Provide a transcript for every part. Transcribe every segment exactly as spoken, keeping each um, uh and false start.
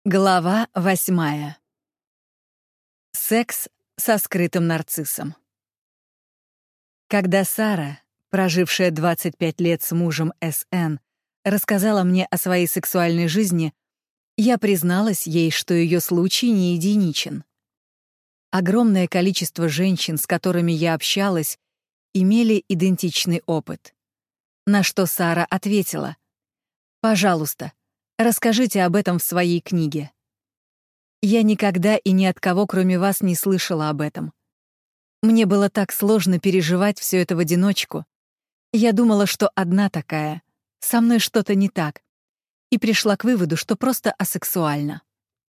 Глава восьмая. Секс со скрытым нарциссом. Когда Сара, прожившая двадцать пять лет с мужем С Н, рассказала мне о своей сексуальной жизни, я призналась ей, что ее случай не единичен. Огромное количество женщин, с которыми я общалась, имели идентичный опыт. На что Сара ответила: «Пожалуйста, расскажите об этом в своей книге. Я никогда и ни от кого, кроме вас, не слышала об этом. Мне было так сложно переживать все это в одиночку. Я думала, что одна такая, со мной что-то не так, и пришла к выводу, что просто асексуальна».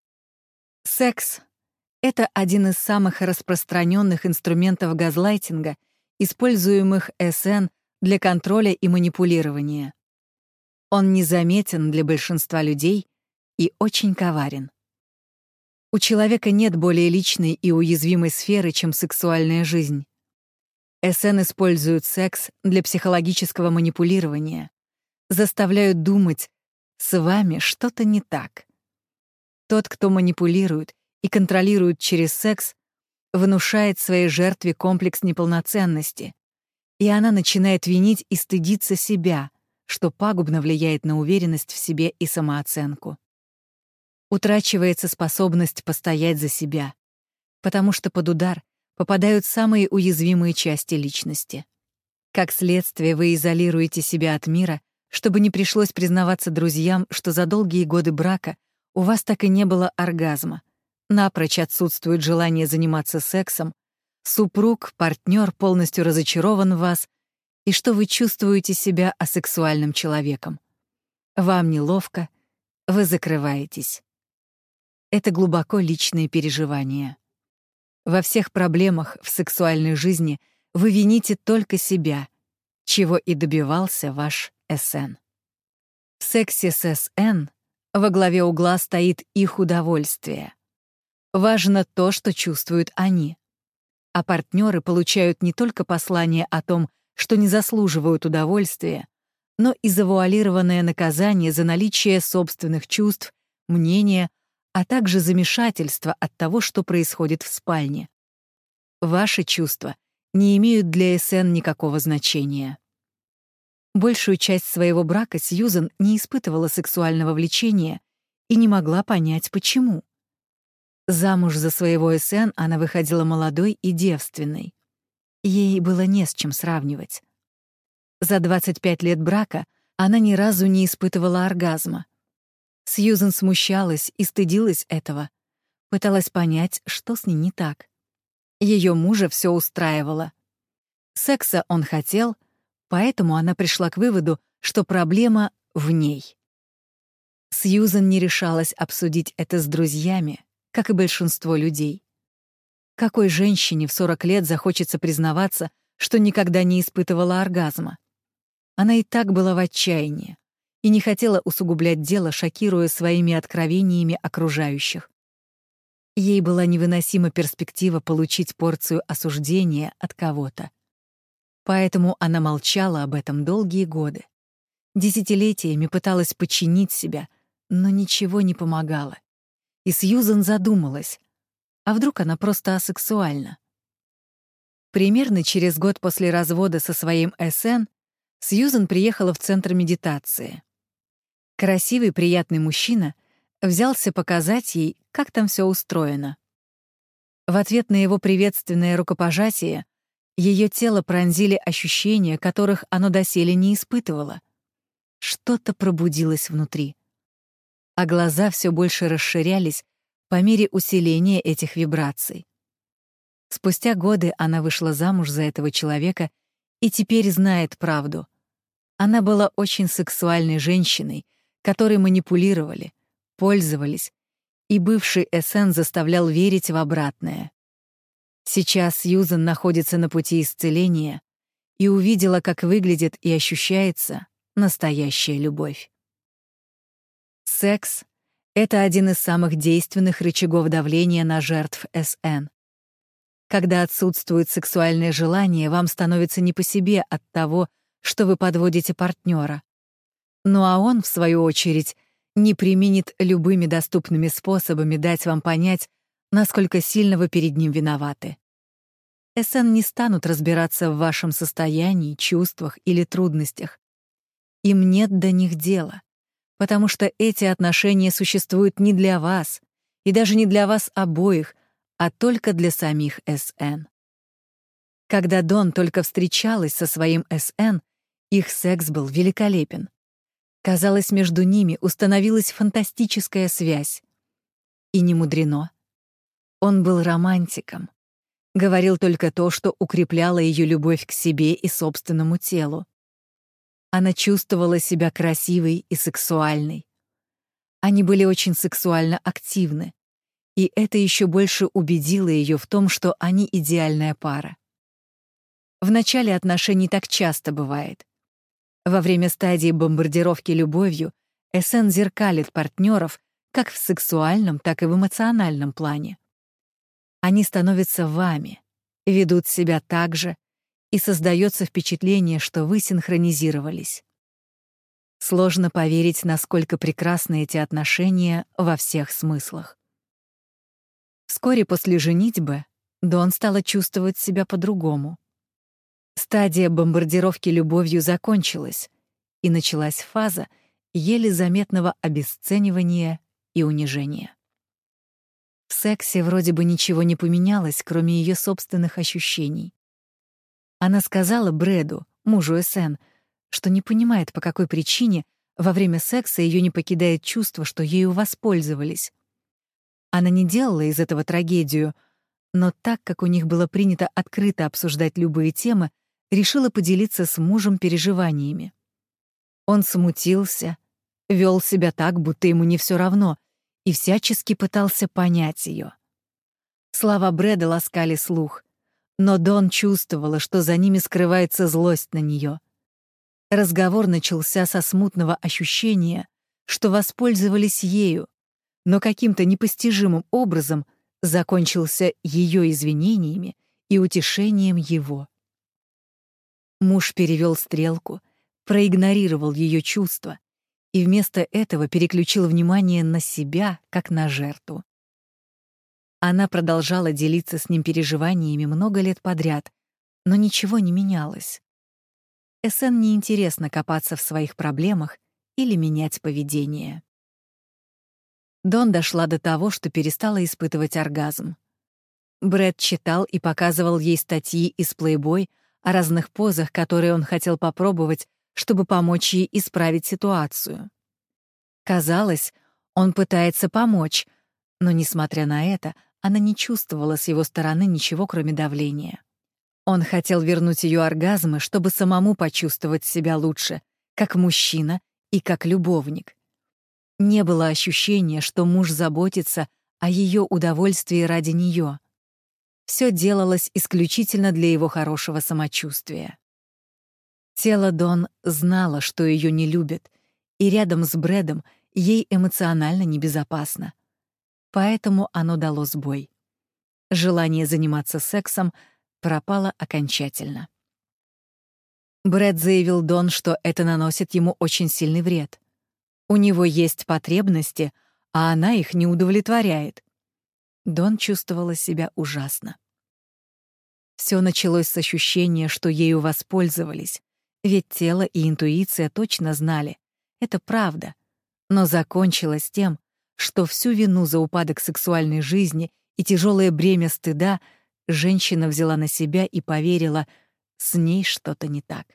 Секс — это один из самых распространенных инструментов газлайтинга, используемых С Н для контроля и манипулирования. Он незаметен для большинства людей и очень коварен. У человека нет более личной и уязвимой сферы, чем сексуальная жизнь. С Н используют секс для психологического манипулирования, заставляют думать, с вами что-то не так. Тот, кто манипулирует и контролирует через секс, внушает своей жертве комплекс неполноценности, и она начинает винить и стыдиться себя, что пагубно влияет на уверенность в себе и самооценку. Утрачивается способность постоять за себя, потому что под удар попадают самые уязвимые части личности. Как следствие, вы изолируете себя от мира, чтобы не пришлось признаваться друзьям, что за долгие годы брака у вас так и не было оргазма, напрочь отсутствует желание заниматься сексом, супруг, партнер полностью разочарован в вас, и что вы чувствуете себя асексуальным человеком. Вам неловко, вы закрываетесь. Это глубоко личные переживания. Во всех проблемах в сексуальной жизни вы вините только себя, чего и добивался ваш С Н. В сексе с С Н во главе угла стоит их удовольствие. Важно то, что чувствуют они. А партнеры получают не только послание о том, что не заслуживают удовольствия, но и завуалированное наказание за наличие собственных чувств, мнения, а также замешательство от того, что происходит в спальне. Ваши чувства не имеют для С Н никакого значения. Большую часть своего брака Сьюзан не испытывала сексуального влечения и не могла понять, почему. Замуж за своего С Н она выходила молодой и девственной. Ей было не с чем сравнивать. За двадцать пять лет брака она ни разу не испытывала оргазма. Сьюзан смущалась и стыдилась этого, пыталась понять, что с ней не так. Ее мужа все устраивало. Секса он хотел, поэтому она пришла к выводу, что проблема в ней. Сьюзан не решалась обсудить это с друзьями, как и большинство людей. Какой женщине в сорок лет захочется признаваться, что никогда не испытывала оргазма? Она и так была в отчаянии и не хотела усугублять дело, шокируя своими откровениями окружающих. Ей была невыносима перспектива получить порцию осуждения от кого-то. Поэтому она молчала об этом долгие годы. Десятилетиями пыталась подчинить себя, но ничего не помогало. И Сьюзан задумалась, а вдруг она просто асексуальна? Примерно через год после развода со своим С Н Сьюзан приехала в центр медитации. Красивый, приятный мужчина взялся показать ей, как там все устроено. В ответ на его приветственное рукопожатие ее тело пронзили ощущения, которых оно доселе не испытывало. Что-то пробудилось внутри. А глаза все больше расширялись по мере усиления этих вибраций. Спустя годы она вышла замуж за этого человека и теперь знает правду. Она была очень сексуальной женщиной, которой манипулировали, пользовались, и бывший С Н заставлял верить в обратное. Сейчас Сьюзан находится на пути исцеления и увидела, как выглядит и ощущается настоящая любовь. Секс — это один из самых действенных рычагов давления на жертв С Н. Когда отсутствует сексуальное желание, вам становится не по себе от того, что вы подводите партнера. Ну а он, в свою очередь, не преминет любыми доступными способами дать вам понять, насколько сильно вы перед ним виноваты. эс эн не станут разбираться в вашем состоянии, чувствах или трудностях. Им нет до них дела, потому что эти отношения существуют не для вас, и даже не для вас обоих, а только для самих эс эн. Когда Дон только встречалась со своим эс эн, их секс был великолепен. Казалось, между ними установилась фантастическая связь. И не мудрено. Он был романтиком. Говорил только то, что укрепляло ее любовь к себе и собственному телу. Она чувствовала себя красивой и сексуальной. Они были очень сексуально активны, и это еще больше убедило ее в том, что они идеальная пара. В начале отношений так часто бывает. Во время стадии бомбардировки любовью эс эн зеркалит партнеров как в сексуальном, так и в эмоциональном плане. Они становятся вами, ведут себя так же, и создается впечатление, что вы синхронизировались. Сложно поверить, насколько прекрасны эти отношения во всех смыслах. Вскоре после женитьбы Дон стала чувствовать себя по-другому. Стадия бомбардировки любовью закончилась, и началась фаза еле заметного обесценивания и унижения. В сексе вроде бы ничего не поменялось, кроме ее собственных ощущений. Она сказала Брэду, мужу эс эн, что не понимает, по какой причине во время секса ее не покидает чувство, что ею воспользовались. Она не делала из этого трагедию, но так как у них было принято открыто обсуждать любые темы, решила поделиться с мужем переживаниями. Он смутился, вел себя так, будто ему не все равно, и всячески пытался понять ее. Слова Брэда ласкали слух, но Дон чувствовала, что за ними скрывается злость на нее. Разговор начался со смутного ощущения, что воспользовались ею, но каким-то непостижимым образом закончился ее извинениями и утешением его. Муж перевел стрелку, проигнорировал ее чувства и вместо этого переключил внимание на себя, как на жертву. Она продолжала делиться с ним переживаниями много лет подряд, но ничего не менялось. эс эн неинтересно копаться в своих проблемах или менять поведение. Дон дошла до того, что перестала испытывать оргазм. Брэд читал и показывал ей статьи из Playboy о разных позах, которые он хотел попробовать, чтобы помочь ей исправить ситуацию. Казалось, он пытается помочь, но, несмотря на это, она не чувствовала с его стороны ничего, кроме давления. Он хотел вернуть ее оргазмы, чтобы самому почувствовать себя лучше, как мужчина и как любовник. Не было ощущения, что муж заботится о ее удовольствии ради нее. Все делалось исключительно для его хорошего самочувствия. Тело Дон знало, что ее не любят, и рядом с Брэдом ей эмоционально небезопасно. Поэтому оно дало сбой. Желание заниматься сексом пропало окончательно. Брэд заявил Дон, что это наносит ему очень сильный вред. У него есть потребности, а она их не удовлетворяет. Дон чувствовала себя ужасно. Все началось с ощущения, что ею воспользовались, ведь тело и интуиция точно знали. Это правда. Но закончилось тем, что всю вину за упадок сексуальной жизни и тяжелое бремя стыда женщина взяла на себя и поверила, с ней что-то не так.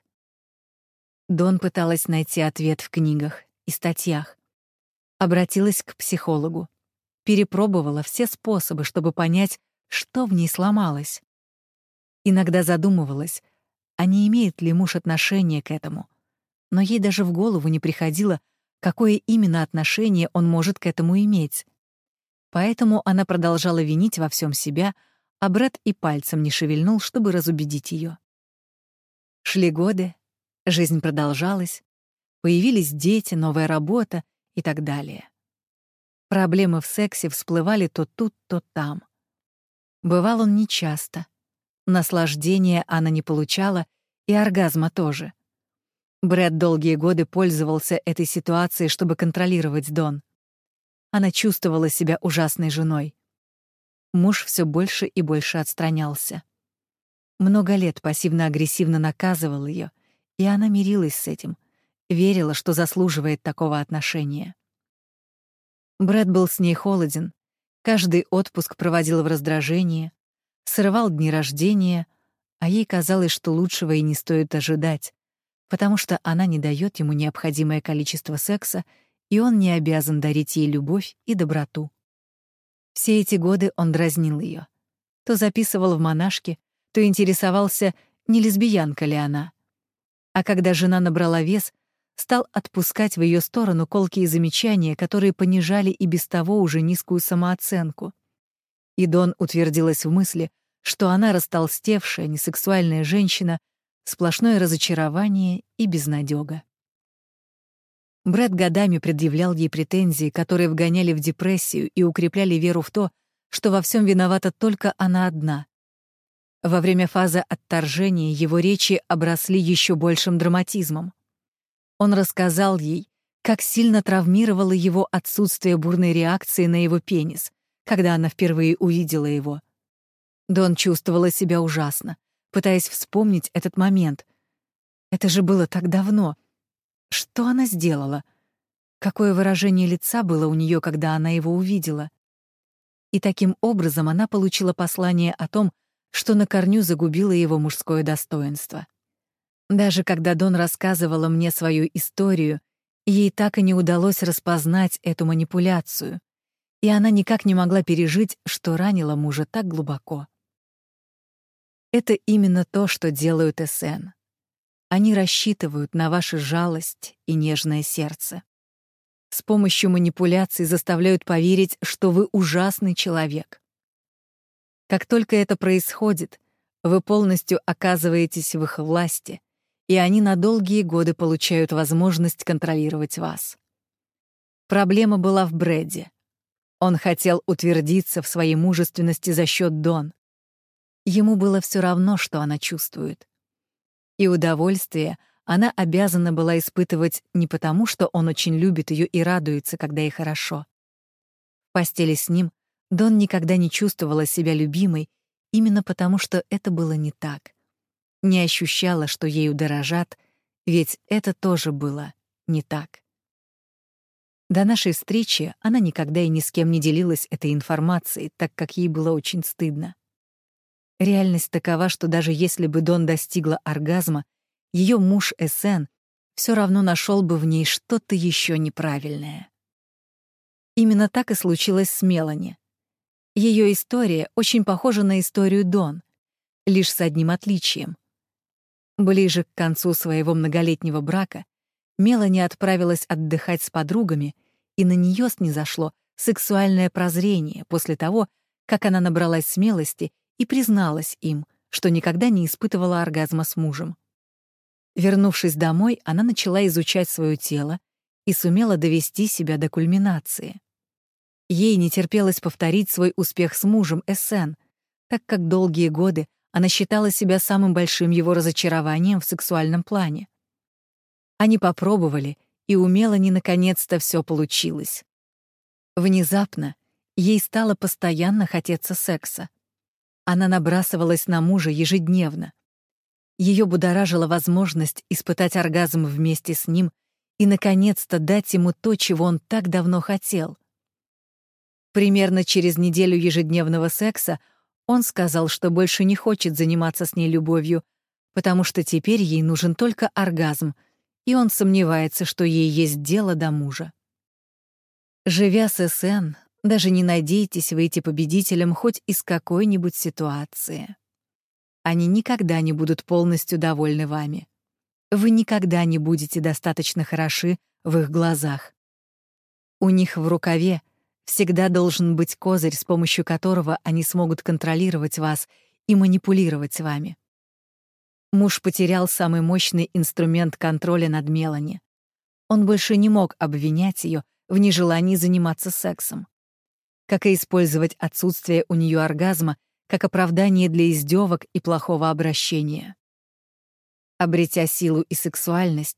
Дон пыталась найти ответ в книгах и статьях. Обратилась к психологу. Перепробовала все способы, чтобы понять, что в ней сломалось. Иногда задумывалась, а не имеет ли муж отношение к этому. Но ей даже в голову не приходило, какое именно отношение он может к этому иметь. Поэтому она продолжала винить во всем себя, а Брэд и пальцем не шевельнул, чтобы разубедить ее. Шли годы, жизнь продолжалась, появились дети, новая работа и так далее. Проблемы в сексе всплывали то тут, то там. Бывал он нечасто. Наслаждения она не получала, и оргазма тоже. Брэд долгие годы пользовался этой ситуацией, чтобы контролировать Дон. Она чувствовала себя ужасной женой. Муж все больше и больше отстранялся. Много лет пассивно-агрессивно наказывал ее, и она мирилась с этим, верила, что заслуживает такого отношения. Брэд был с ней холоден, каждый отпуск проводил в раздражении, срывал дни рождения, а ей казалось, что лучшего и не стоит ожидать, потому что она не дает ему необходимое количество секса, и он не обязан дарить ей любовь и доброту. Все эти годы он дразнил ее. То записывал в монашки, то интересовался, не лесбиянка ли она. А когда жена набрала вес, стал отпускать в ее сторону колкие замечания, которые понижали и без того уже низкую самооценку. И Дон утвердилась в мысли, что она растолстевшая, несексуальная женщина, сплошное разочарование и безнадёга. Брэд годами предъявлял ей претензии, которые вгоняли в депрессию и укрепляли веру в то, что во всем виновата только она одна. Во время фазы отторжения его речи обросли еще большим драматизмом. Он рассказал ей, как сильно травмировало его отсутствие бурной реакции на его пенис, когда она впервые увидела его. Дон чувствовала себя ужасно, пытаясь вспомнить этот момент. Это же было так давно. Что она сделала? Какое выражение лица было у нее, когда она его увидела? И таким образом она получила послание о том, что на корню загубило его мужское достоинство. Даже когда Дон рассказывала мне свою историю, ей так и не удалось распознать эту манипуляцию, и она никак не могла пережить, что ранила мужа так глубоко. Это именно то, что делают эс эн. Они рассчитывают на вашу жалость и нежное сердце. С помощью манипуляций заставляют поверить, что вы ужасный человек. Как только это происходит, вы полностью оказываетесь в их власти, и они на долгие годы получают возможность контролировать вас. Проблема была в Брэде. Он хотел утвердиться в своей мужественности за счет Дон. Ему было все равно, что она чувствует. И удовольствие она обязана была испытывать не потому, что он очень любит ее и радуется, когда ей хорошо. В постели с ним Дон никогда не чувствовала себя любимой именно потому, что это было не так. Не ощущала, что ею дорожат, ведь это тоже было не так. До нашей встречи она никогда и ни с кем не делилась этой информацией, так как ей было очень стыдно. Реальность такова, что даже если бы Дон достигла оргазма, ее муж эс эн все равно нашел бы в ней что-то еще неправильное. Именно так и случилось с Мелани. Ее история очень похожа на историю Дон, лишь с одним отличием. Ближе к концу своего многолетнего брака Мелани отправилась отдыхать с подругами, и на нее снизошло сексуальное прозрение после того, как она набралась смелости и призналась им, что никогда не испытывала оргазма с мужем. Вернувшись домой, она начала изучать свое тело и сумела довести себя до кульминации. Ей не терпелось повторить свой успех с мужем эс эн, так как долгие годы она считала себя самым большим его разочарованием в сексуальном плане. Они попробовали, и у Мелани наконец-то все получилось. Внезапно ей стало постоянно хотеться секса. Она набрасывалась на мужа ежедневно. Ее будоражила возможность испытать оргазм вместе с ним и, наконец-то, дать ему то, чего он так давно хотел. Примерно через неделю ежедневного секса он сказал, что больше не хочет заниматься с ней любовью, потому что теперь ей нужен только оргазм, и он сомневается, что ей есть дело до мужа. Живя с эс эн, даже не надейтесь выйти победителем хоть из какой-нибудь ситуации. Они никогда не будут полностью довольны вами. Вы никогда не будете достаточно хороши в их глазах. У них в рукаве всегда должен быть козырь, с помощью которого они смогут контролировать вас и манипулировать вами. Муж потерял самый мощный инструмент контроля над Мелани. Он больше не мог обвинять ее в нежелании заниматься сексом. Как и использовать отсутствие у нее оргазма как оправдание для издевок и плохого обращения. Обретя силу и сексуальность,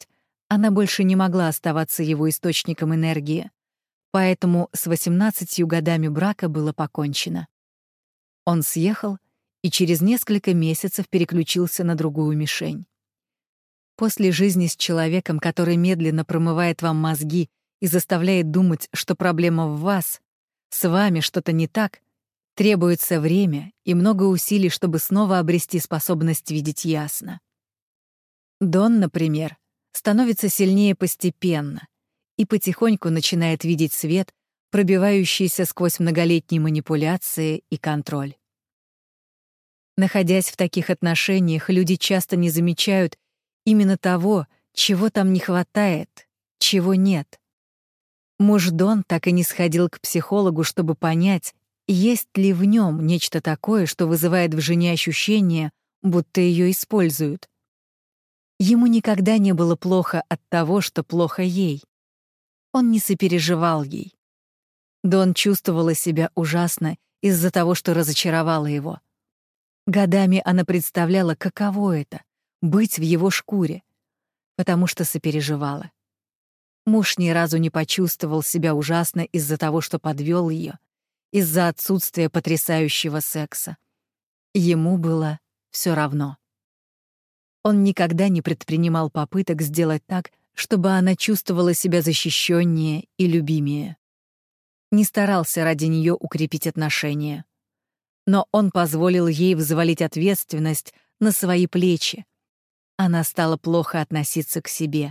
Она больше не могла оставаться его источником энергии, поэтому с восемнадцатью годами брака было покончено. Он съехал и через несколько месяцев переключился на другую мишень. После жизни с человеком, который медленно промывает вам мозги и заставляет думать, что проблема в вас, с вами что-то не так, требуется время и много усилий, чтобы снова обрести способность видеть ясно. Дон, например, становится сильнее постепенно и потихоньку начинает видеть свет, пробивающийся сквозь многолетние манипуляции и контроль. Находясь в таких отношениях, люди часто не замечают именно того, чего там не хватает, чего нет. Муж Дон так и не сходил к психологу, чтобы понять, есть ли в нем нечто такое, что вызывает в жене ощущение, будто ее используют. Ему никогда не было плохо от того, что плохо ей. Он не сопереживал ей. Дон чувствовала себя ужасно из-за того, что разочаровала его. Годами она представляла, каково это — быть в его шкуре, потому что сопереживала. Муж ни разу не почувствовал себя ужасно из-за того, что подвел ее, из-за отсутствия потрясающего секса. Ему было все равно. Он никогда не предпринимал попыток сделать так, чтобы она чувствовала себя защищеннее и любимее. Не старался ради нее укрепить отношения. Но он позволил ей взвалить ответственность на свои плечи. Она стала плохо относиться к себе.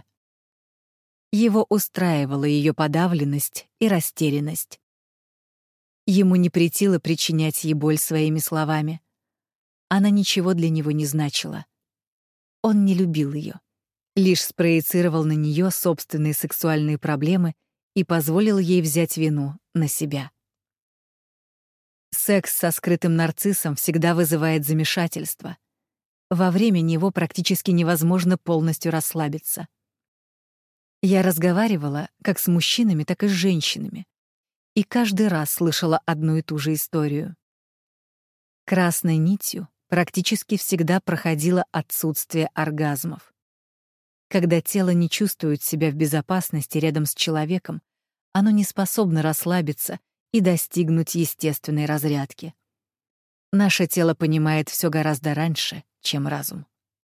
Его устраивала ее подавленность и растерянность. Ему не претило причинять ей боль своими словами. Она ничего для него не значила. Он не любил ее, лишь спроецировал на нее собственные сексуальные проблемы и позволил ей взять вину на себя. Секс со скрытым нарциссом всегда вызывает замешательство. Во время него практически невозможно полностью расслабиться. Я разговаривала как с мужчинами, так и с женщинами, и каждый раз слышала одну и ту же историю. Красной нитью практически всегда проходило отсутствие оргазмов. Когда тело не чувствует себя в безопасности рядом с человеком, оно не способно расслабиться и достигнуть естественной разрядки. Наше тело понимает все гораздо раньше, чем разум.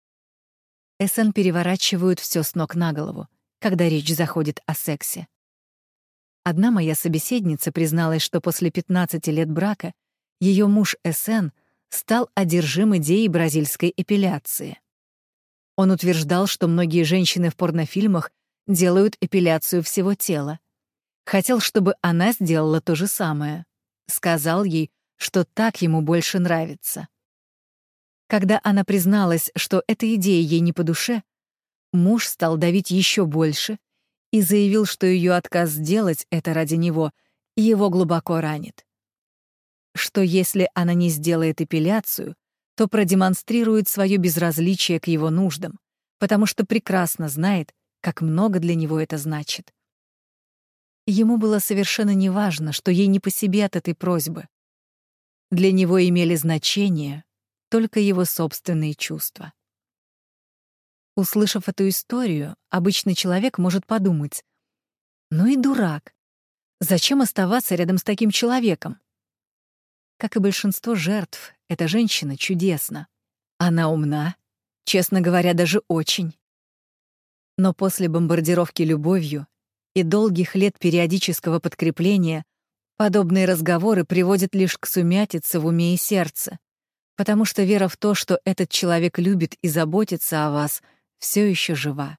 эс эн переворачивают все с ног на голову, когда речь заходит о сексе. Одна моя собеседница призналась, что после пятнадцати лет брака ее муж эс эн стал одержим идеей бразильской эпиляции. Он утверждал, что многие женщины в порнофильмах делают эпиляцию всего тела. Хотел, чтобы она сделала то же самое. Сказал ей, что так ему больше нравится. Когда она призналась, что эта идея ей не по душе, муж стал давить еще больше и заявил, что ее отказ сделать это ради него его глубоко ранит. Что если она не сделает эпиляцию, то продемонстрирует свое безразличие к его нуждам, потому что прекрасно знает, как много для него это значит. Ему было совершенно неважно, что ей не по себе от этой просьбы. Для него имели значение только его собственные чувства. Услышав эту историю, обычный человек может подумать: «Ну и дурак. Зачем оставаться рядом с таким человеком?» Как и большинство жертв, эта женщина чудесна. Она умна, честно говоря, даже очень. Но после бомбардировки любовью и долгих лет периодического подкрепления подобные разговоры приводят лишь к сумятице в уме и сердце, потому что вера в то, что этот человек любит и заботится о вас, все еще жива.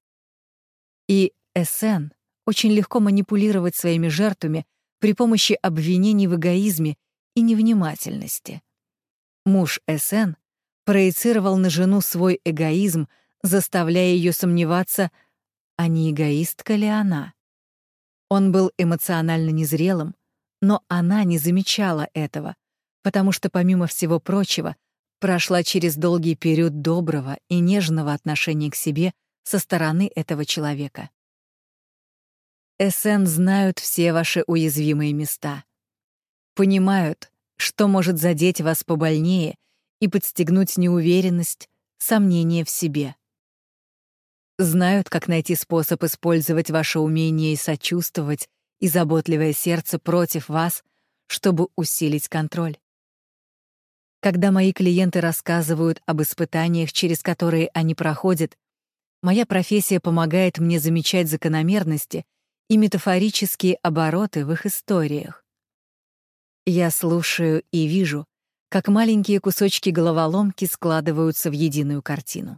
И эс эн очень легко манипулировать своими жертвами при помощи обвинений в эгоизме и невнимательности. Муж эс эн проецировал на жену свой эгоизм, заставляя ее сомневаться, а не эгоистка ли она. Он был эмоционально незрелым, но она не замечала этого, потому что, помимо всего прочего, прошла через долгий период доброго и нежного отношения к себе со стороны этого человека. эс эн знают все ваши уязвимые места. Понимают, что может задеть вас побольнее и подстегнуть неуверенность, сомнение в себе. знают, как найти способ использовать ваше умение и сочувствовать, и заботливое сердце против вас, чтобы усилить контроль. Когда мои клиенты рассказывают об испытаниях, через которые они проходят, моя профессия помогает мне замечать закономерности и метафорические обороты в их историях. Я слушаю и вижу, как маленькие кусочки головоломки складываются в единую картину.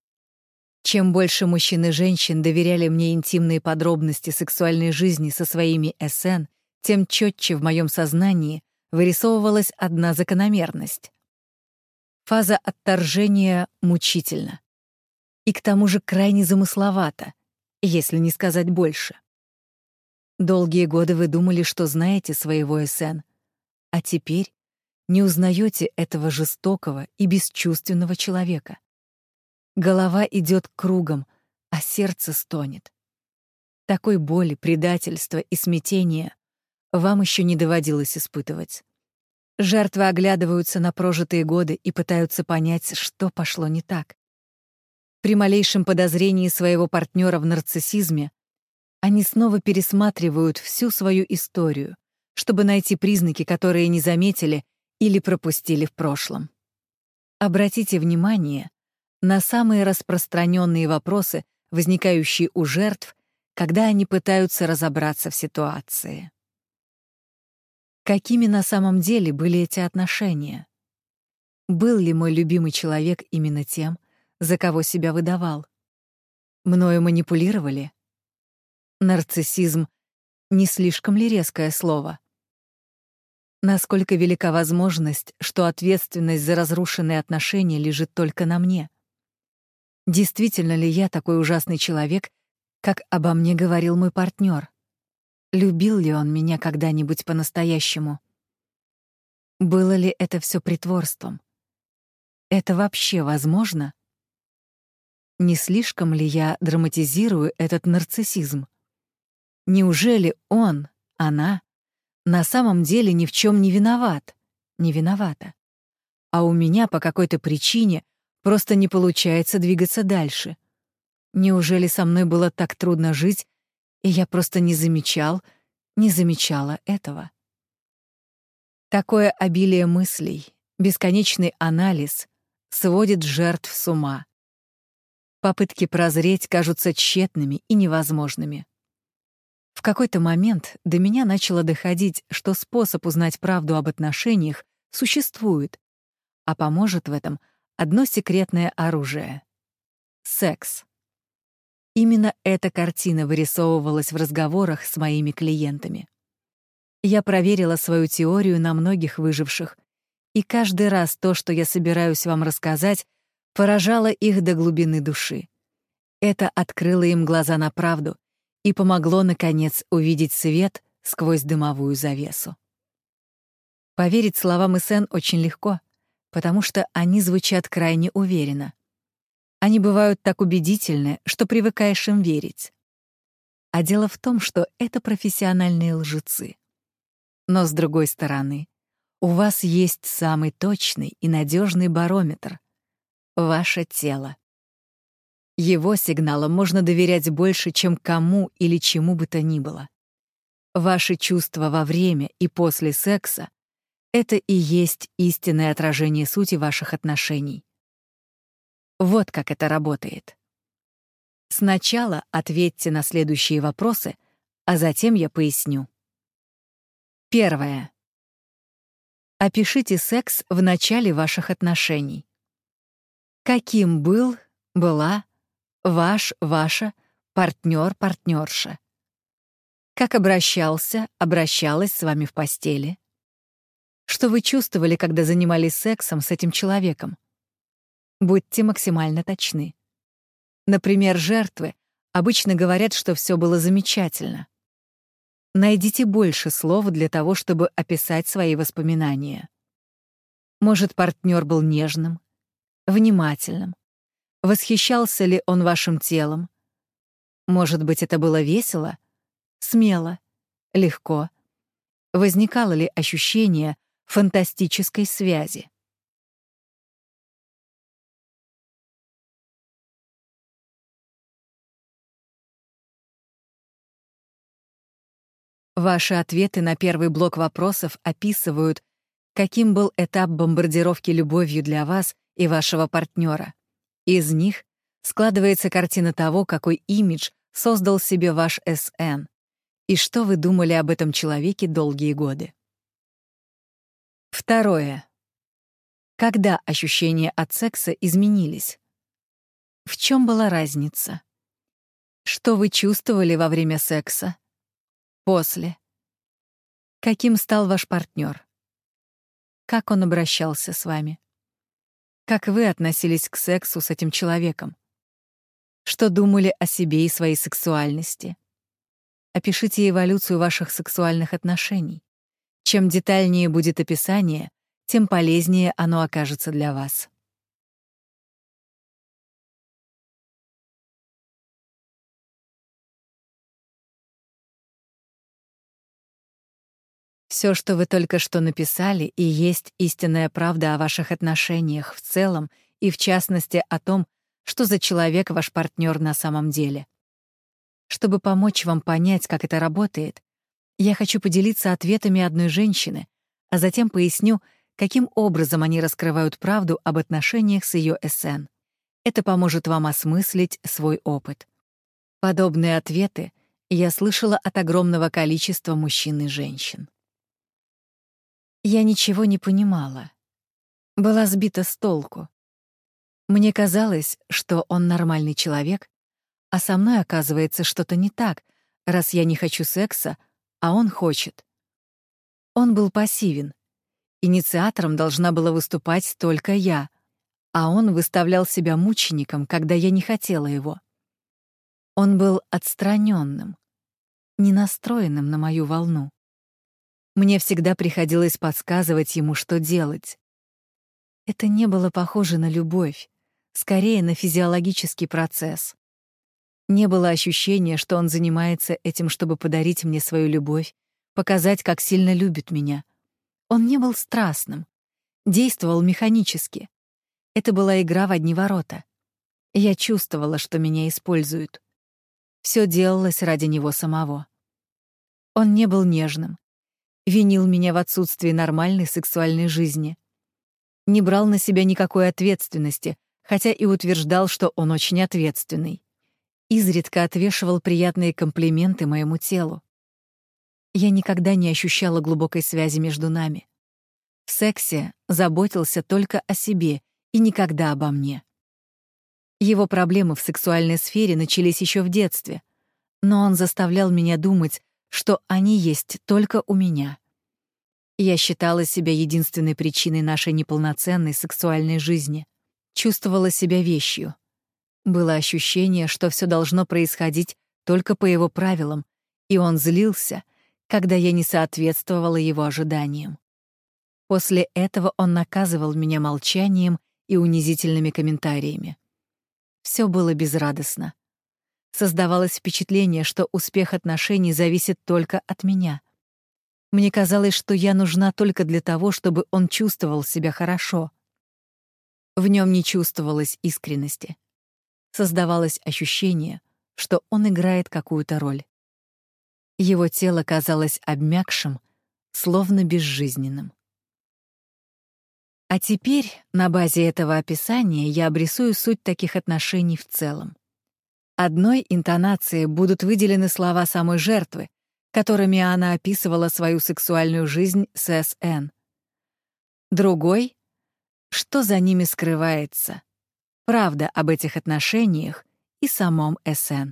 Чем больше мужчин и женщин доверяли мне интимные подробности сексуальной жизни со своими эс эн, тем четче в моем сознании вырисовывалась одна закономерность. Фаза отторжения мучительна. И к тому же крайне замысловата, если не сказать больше. Долгие годы вы думали, что знаете своего эс эн, а теперь не узнаете этого жестокого и бесчувственного человека. Голова идет кругом, а сердце стонет. Такой боли, предательства и смятения вам еще не доводилось испытывать. Жертвы оглядываются на прожитые годы и пытаются понять, что пошло не так. При малейшем подозрении своего партнера в нарциссизме они снова пересматривают всю свою историю, чтобы найти признаки, которые не заметили или пропустили в прошлом. Обратите внимание на самые распространенные вопросы, возникающие у жертв, когда они пытаются разобраться в ситуации. Какими на самом деле были эти отношения? Был ли мой любимый человек именно тем, за кого себя выдавал? Мною манипулировали? Нарциссизм — не слишком ли резкое слово? Насколько велика возможность, что ответственность за разрушенные отношения лежит только на мне? Действительно ли я такой ужасный человек, как обо мне говорил мой партнер? Любил ли он меня когда-нибудь по-настоящему? Было ли это все притворством? Это вообще возможно? Не слишком ли я драматизирую этот нарциссизм? Неужели он, она, на самом деле ни в чем не виноват, не виновата? А у меня по какой-то причине просто не получается двигаться дальше. Неужели со мной было так трудно жить, и я просто не замечал, не замечала этого? Такое обилие мыслей, бесконечный анализ сводит жертв с ума. Попытки прозреть кажутся тщетными и невозможными. В какой-то момент до меня начало доходить, что способ узнать правду об отношениях существует, а поможет в этом одно секретное оружие — секс. Именно эта картина вырисовывалась в разговорах с моими клиентами. Я проверила свою теорию на многих выживших, и каждый раз то, что я собираюсь вам рассказать, поражало их до глубины души. Это открыло им глаза на правду и помогло, наконец, увидеть свет сквозь дымовую завесу. Поверить словам эс эн очень легко, потому что они звучат крайне уверенно. Они бывают так убедительны, что привыкаешь им верить. А дело в том, что это профессиональные лжецы. Но, с другой стороны, у вас есть самый точный и надежный барометр — ваше тело. Его сигналам можно доверять больше, чем кому или чему бы то ни было. Ваши чувства во время и после секса — это и есть истинное отражение сути ваших отношений. Вот как это работает. Сначала ответьте на следующие вопросы, а затем я поясню. Первое. Опишите секс в начале ваших отношений. Каким был, была, ваш, ваша, партнер, партнерша? Как обращался, обращалась с вами в постели? Что вы чувствовали, когда занимались сексом с этим человеком? Будьте максимально точны. Например, жертвы обычно говорят, что все было замечательно. Найдите больше слов для того, чтобы описать свои воспоминания. Может, партнер был нежным, внимательным? Восхищался ли он вашим телом? Может быть, это было весело, смело, легко? Возникало ли ощущение фантастической связи? Ваши ответы на первый блок вопросов описывают, каким был этап бомбардировки любовью для вас и вашего партнера. Из них складывается картина того, какой имидж создал себе ваш эс эн, и что вы думали об этом человеке долгие годы. Второе. Когда ощущения от секса изменились? В чем была разница? Что вы чувствовали во время секса? После? Каким стал ваш партнер? Как он обращался с вами? Как вы относились к сексу с этим человеком? Что думали о себе и своей сексуальности? Опишите эволюцию ваших сексуальных отношений. Чем детальнее будет описание, тем полезнее оно окажется для вас. Все, что вы только что написали, и есть истинная правда о ваших отношениях в целом и, в частности, о том, что за человек ваш партнер на самом деле. Чтобы помочь вам понять, как это работает, я хочу поделиться ответами одной женщины, а затем поясню, каким образом они раскрывают правду об отношениях с ее эс эн. Это поможет вам осмыслить свой опыт. Подобные ответы я слышала от огромного количества мужчин и женщин. Я ничего не понимала. Была сбита с толку. Мне казалось, что он нормальный человек, а со мной, оказывается, что-то не так, раз я не хочу секса, а он хочет. Он был пассивен. Инициатором должна была выступать только я, а он выставлял себя мучеником, когда я не хотела его. Он был отстраненным, не настроенным на мою волну. Мне всегда приходилось подсказывать ему, что делать. Это не было похоже на любовь, скорее на физиологический процесс. Не было ощущения, что он занимается этим, чтобы подарить мне свою любовь, показать, как сильно любит меня. Он не был страстным, действовал механически. Это была игра в одни ворота. Я чувствовала, что меня используют. Все делалось ради него самого. Он не был нежным, винил меня в отсутствии нормальной сексуальной жизни, не брал на себя никакой ответственности, хотя и утверждал, что он очень ответственный. Изредка отвешивал приятные комплименты моему телу. Я никогда не ощущала глубокой связи между нами. В сексе заботился только о себе и никогда обо мне. Его проблемы в сексуальной сфере начались еще в детстве, но он заставлял меня думать, что они есть только у меня. Я считала себя единственной причиной нашей неполноценной сексуальной жизни. Чувствовала себя вещью. Было ощущение, что все должно происходить только по его правилам, и он злился, когда я не соответствовала его ожиданиям. После этого он наказывал меня молчанием и унизительными комментариями. Все было безрадостно. Создавалось впечатление, что успех отношений зависит только от меня. Мне казалось, что я нужна только для того, чтобы он чувствовал себя хорошо. В нем не чувствовалось искренности. Создавалось ощущение, что он играет какую-то роль. Его тело казалось обмякшим, словно безжизненным. А теперь, на базе этого описания, я обрисую суть таких отношений в целом. Одной интонацией будут выделены слова самой жертвы, которыми она описывала свою сексуальную жизнь с эс эн. Другой — что за ними скрывается, правда об этих отношениях и самом эс эн.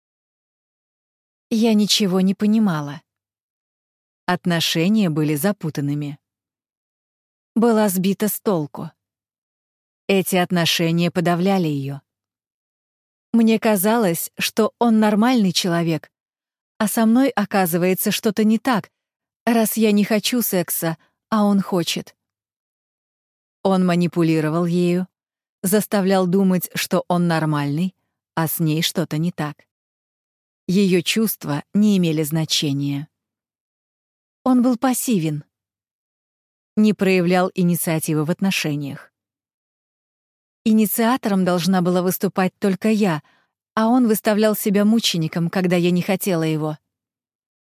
Я ничего не понимала. Отношения были запутанными. Была сбита с толку. Эти отношения подавляли ее. Мне казалось, что он нормальный человек, а со мной, оказывается, что-то не так, раз я не хочу секса, а он хочет. Он манипулировал ею, заставлял думать, что он нормальный, а с ней что-то не так. Ее чувства не имели значения. Он был пассивен, не проявлял инициативы в отношениях. Инициатором должна была выступать только я, а он выставлял себя мучеником, когда я не хотела его.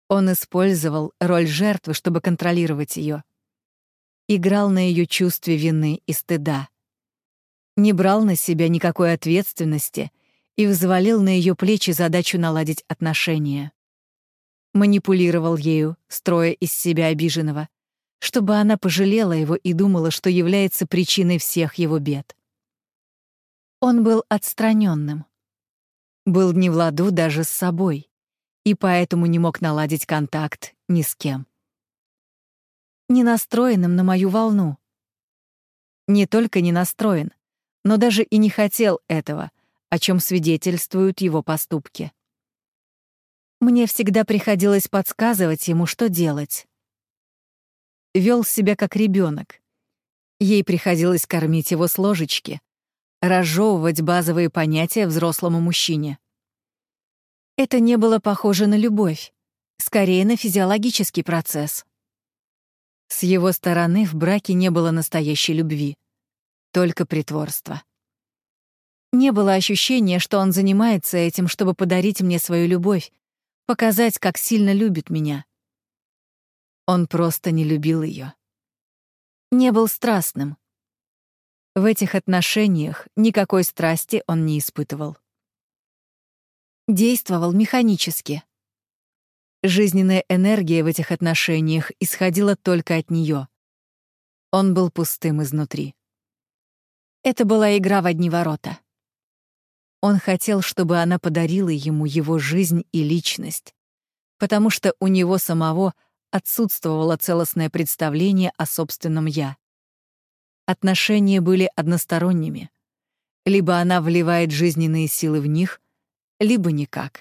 Он использовал роль жертвы, чтобы контролировать ее. Играл на ее чувстве вины и стыда. Не брал на себя никакой ответственности и взвалил на ее плечи задачу наладить отношения. Манипулировал ею, строя из себя обиженного, чтобы она пожалела его и думала, что является причиной всех его бед. Он был отстраненным, был не в ладу даже с собой, и поэтому не мог наладить контакт ни с кем. Не настроенным на мою волну. Не только не настроен, но даже и не хотел этого, о чем свидетельствуют его поступки. Мне всегда приходилось подсказывать ему, что делать. Вел себя как ребенок. Ей приходилось кормить его с ложечки, разжевывать базовые понятия взрослому мужчине. Это не было похоже на любовь, скорее на физиологический процесс. С его стороны в браке не было настоящей любви, только притворство. Не было ощущения, что он занимается этим, чтобы подарить мне свою любовь, показать, как сильно любит меня. Он просто не любил ее. Не был страстным. В этих отношениях никакой страсти он не испытывал. Действовал механически. Жизненная энергия в этих отношениях исходила только от нее. Он был пустым изнутри. Это была игра в одни ворота. Он хотел, чтобы она подарила ему его жизнь и личность, потому что у него самого отсутствовало целостное представление о собственном «я». Отношения были односторонними. Либо она вливает жизненные силы в них, либо никак.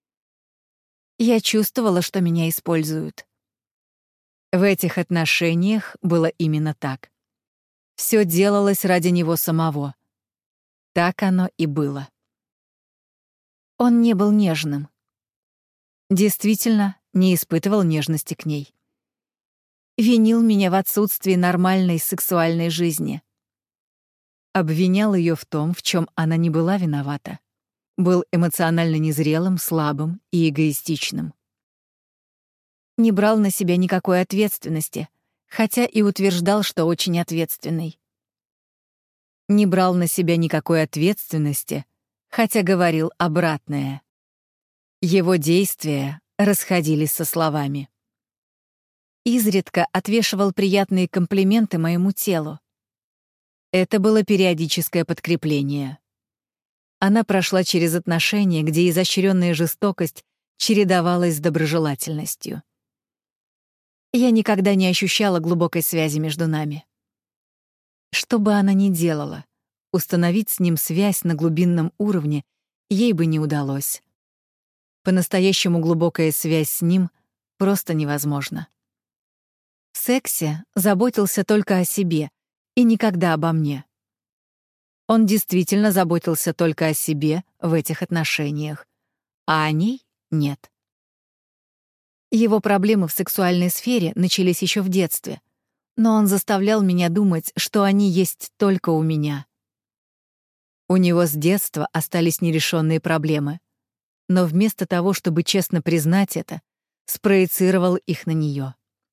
Я чувствовала, что меня используют. В этих отношениях было именно так. Все делалось ради него самого. Так оно и было. Он не был нежным. Действительно, не испытывал нежности к ней. Винил меня в отсутствии нормальной сексуальной жизни. Обвинял ее в том, в чем она не была виновата. Был эмоционально незрелым, слабым и эгоистичным. Не брал на себя никакой ответственности, хотя и утверждал, что очень ответственный. Не брал на себя никакой ответственности, хотя говорил обратное. Его действия расходились со словами. Изредка отвешивал приятные комплименты моему телу. Это было периодическое подкрепление. Она прошла через отношения, где изощренная жестокость чередовалась с доброжелательностью. Я никогда не ощущала глубокой связи между нами. Что бы она ни делала, установить с ним связь на глубинном уровне ей бы не удалось. По-настоящему глубокая связь с ним просто невозможна. В сексе заботился только о себе и никогда обо мне. Он действительно заботился только о себе в этих отношениях, а о ней — нет. Его проблемы в сексуальной сфере начались еще в детстве, но он заставлял меня думать, что они есть только у меня. У него с детства остались нерешенные проблемы, но вместо того, чтобы честно признать это, спроецировал их на нее.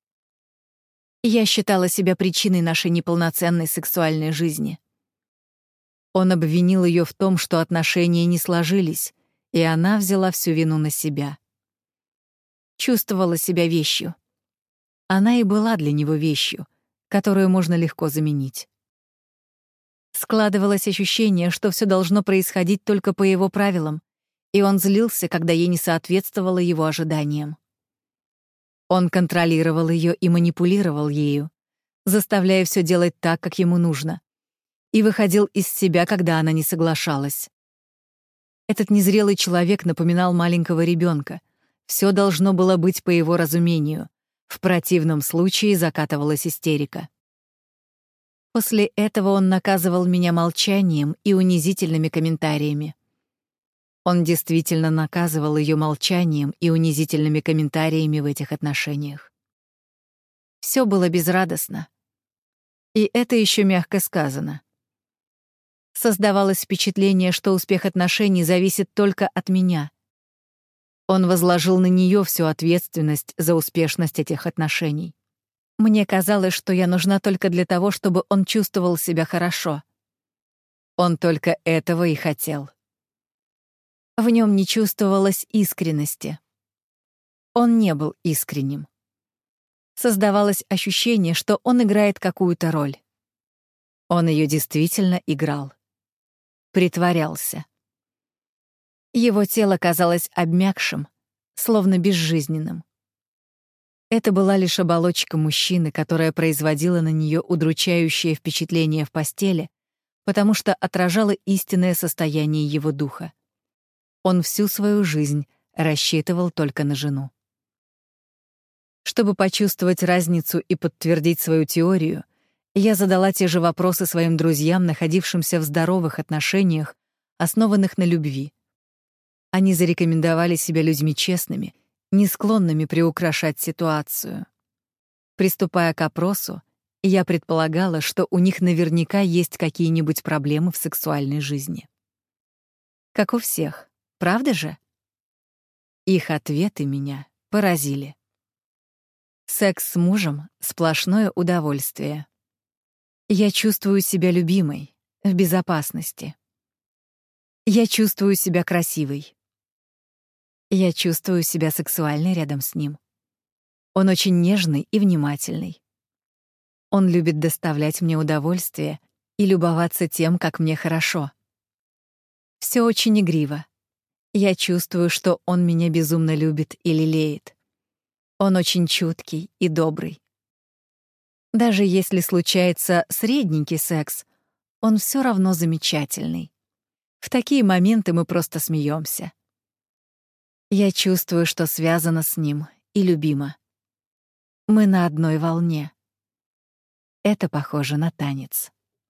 Я считала себя причиной нашей неполноценной сексуальной жизни. Он обвинил ее в том, что отношения не сложились, и она взяла всю вину на себя. Чувствовала себя вещью. Она и была для него вещью, которую можно легко заменить. Складывалось ощущение, что все должно происходить только по его правилам, и он злился, когда ей не соответствовало его ожиданиям. Он контролировал ее и манипулировал ею, заставляя все делать так, как ему нужно, и выходил из себя, когда она не соглашалась. Этот незрелый человек напоминал маленького ребенка. Все должно было быть по его разумению. В противном случае закатывалась истерика. После этого он наказывал меня молчанием и унизительными комментариями. Он действительно наказывал ее молчанием и унизительными комментариями в этих отношениях. Все было безрадостно. И это еще мягко сказано. Создавалось впечатление, что успех отношений зависит только от меня. Он возложил на нее всю ответственность за успешность этих отношений. Мне казалось, что я нужна только для того, чтобы он чувствовал себя хорошо. Он только этого и хотел. В нем не чувствовалось искренности. Он не был искренним. Создавалось ощущение, что он играет какую-то роль. Он ее действительно играл. Притворялся. Его тело казалось обмякшим, словно безжизненным. Это была лишь оболочка мужчины, которая производила на нее удручающее впечатление в постели, потому что отражала истинное состояние его духа. Он всю свою жизнь рассчитывал только на жену. Чтобы почувствовать разницу и подтвердить свою теорию, я задала те же вопросы своим друзьям, находившимся в здоровых отношениях, основанных на любви. Они зарекомендовали себя людьми честными, не склонными приукрашать ситуацию. Приступая к опросу, я предполагала, что у них наверняка есть какие-нибудь проблемы в сексуальной жизни. Как у всех, правда же? Их ответы меня поразили. Секс с мужем — сплошное удовольствие. Я чувствую себя любимой, в безопасности. Я чувствую себя красивой. Я чувствую себя сексуальной рядом с ним. Он очень нежный и внимательный. Он любит доставлять мне удовольствие и любоваться тем, как мне хорошо. Все очень игриво. Я чувствую, что он меня безумно любит и лелеет. Он очень чуткий и добрый. Даже если случается средненький секс, он все равно замечательный. В такие моменты мы просто смеемся. Я чувствую, что связана с ним и любима. Мы на одной волне. Это похоже на танец.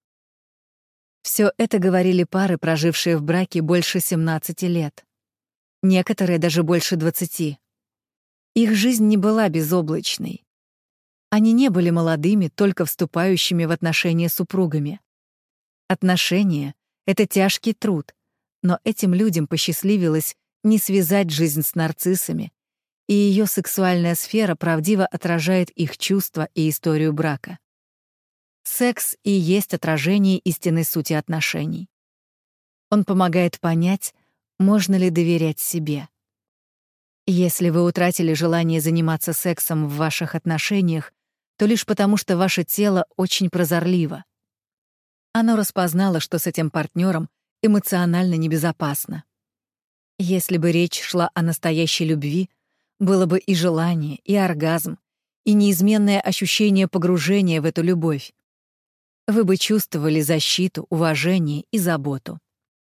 Все это говорили пары, прожившие в браке больше семнадцати лет. Некоторые даже больше двадцати. Их жизнь не была безоблачной. Они не были молодыми, только вступающими в отношения с супругами. Отношения — это тяжкий труд, но этим людям посчастливилось не связать жизнь с нарциссами, и ее сексуальная сфера правдиво отражает их чувства и историю брака. Секс и есть отражение истинной сути отношений. Он помогает понять, можно ли доверять себе. Если вы утратили желание заниматься сексом в ваших отношениях, то лишь потому, что ваше тело очень прозорливо. Оно распознало, что с этим партнером эмоционально небезопасно. Если бы речь шла о настоящей любви, было бы и желание, и оргазм, и неизменное ощущение погружения в эту любовь. Вы бы чувствовали защиту, уважение и заботу.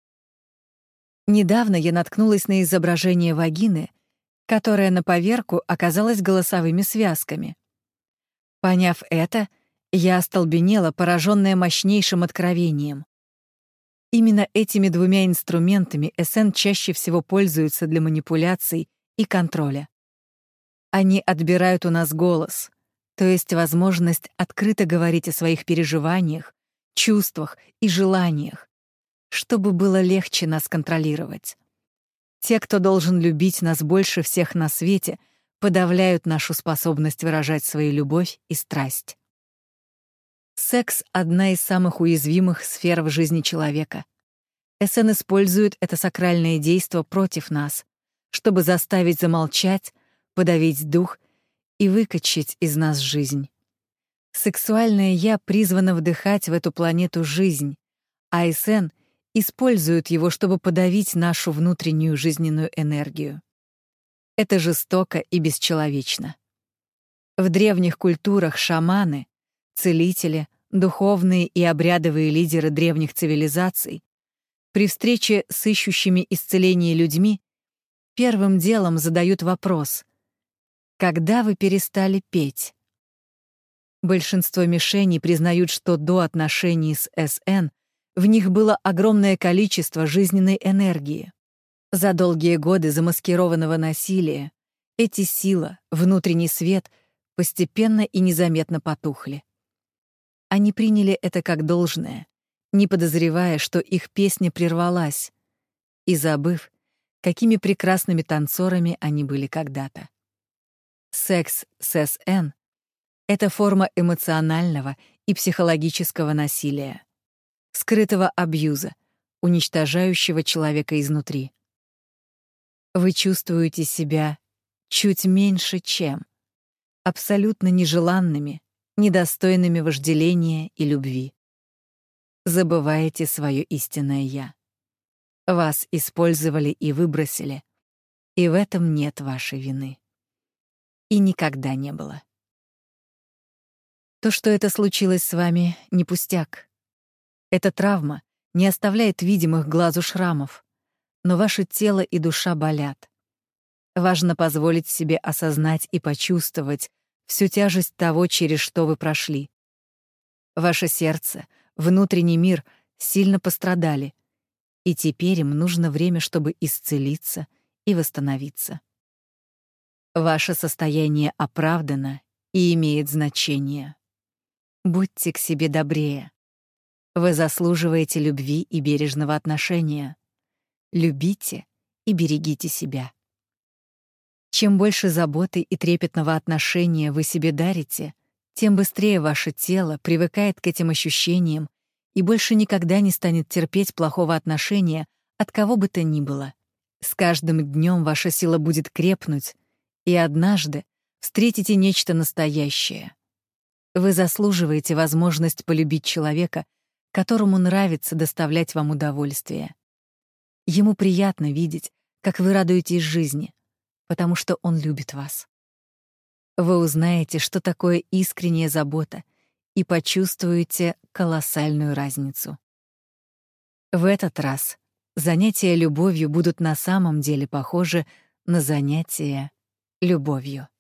Недавно я наткнулась на изображение вагины, которая на поверку оказалась голосовыми связками. Поняв это, я остолбенела, пораженная мощнейшим откровением. Именно этими двумя инструментами эс эн чаще всего пользуются для манипуляций и контроля. Они отбирают у нас голос, то есть возможность открыто говорить о своих переживаниях, чувствах и желаниях, чтобы было легче нас контролировать. Те, кто должен любить нас больше всех на свете, подавляют нашу способность выражать свою любовь и страсть. Секс — одна из самых уязвимых сфер в жизни человека. эс эн использует это сакральное действо против нас, чтобы заставить замолчать, подавить дух и выкачать из нас жизнь. Сексуальное «я» призвано вдыхать в эту планету жизнь, а эс эн использует его, чтобы подавить нашу внутреннюю жизненную энергию. Это жестоко и бесчеловечно. В древних культурах шаманы, целители, духовные и обрядовые лидеры древних цивилизаций при встрече с ищущими исцеление людьми первым делом задают вопрос: «Когда вы перестали петь?» Большинство мишеней признают, что до отношений с эс эн в них было огромное количество жизненной энергии. За долгие годы замаскированного насилия эти сила, внутренний свет постепенно и незаметно потухли. Они приняли это как должное, не подозревая, что их песня прервалась, и забыв, какими прекрасными танцорами они были когда-то. Секс с эс эн — это форма эмоционального и психологического насилия, скрытого абьюза, уничтожающего человека изнутри. Вы чувствуете себя чуть меньше, чем, абсолютно нежеланными, недостойными вожделения и любви. Забываете свое истинное «я». Вас использовали и выбросили, и в этом нет вашей вины. И никогда не было. То, что это случилось с вами, не пустяк. Эта травма не оставляет видимых глазу шрамов, но ваше тело и душа болят. Важно позволить себе осознать и почувствовать всю тяжесть того, через что вы прошли. Ваше сердце, внутренний мир сильно пострадали, и теперь им нужно время, чтобы исцелиться и восстановиться. Ваше состояние оправдано и имеет значение. Будьте к себе добрее. Вы заслуживаете любви и бережного отношения. Любите и берегите себя. Чем больше заботы и трепетного отношения вы себе дарите, тем быстрее ваше тело привыкает к этим ощущениям и больше никогда не станет терпеть плохого отношения от кого бы то ни было. С каждым днем ваша сила будет крепнуть, и однажды встретите нечто настоящее. Вы заслуживаете возможность полюбить человека, которому нравится доставлять вам удовольствие. Ему приятно видеть, как вы радуетесь жизни, потому что он любит вас. Вы узнаете, что такое искренняя забота, и почувствуете колоссальную разницу. В этот раз занятия любовью будут на самом деле похожи на занятия любовью.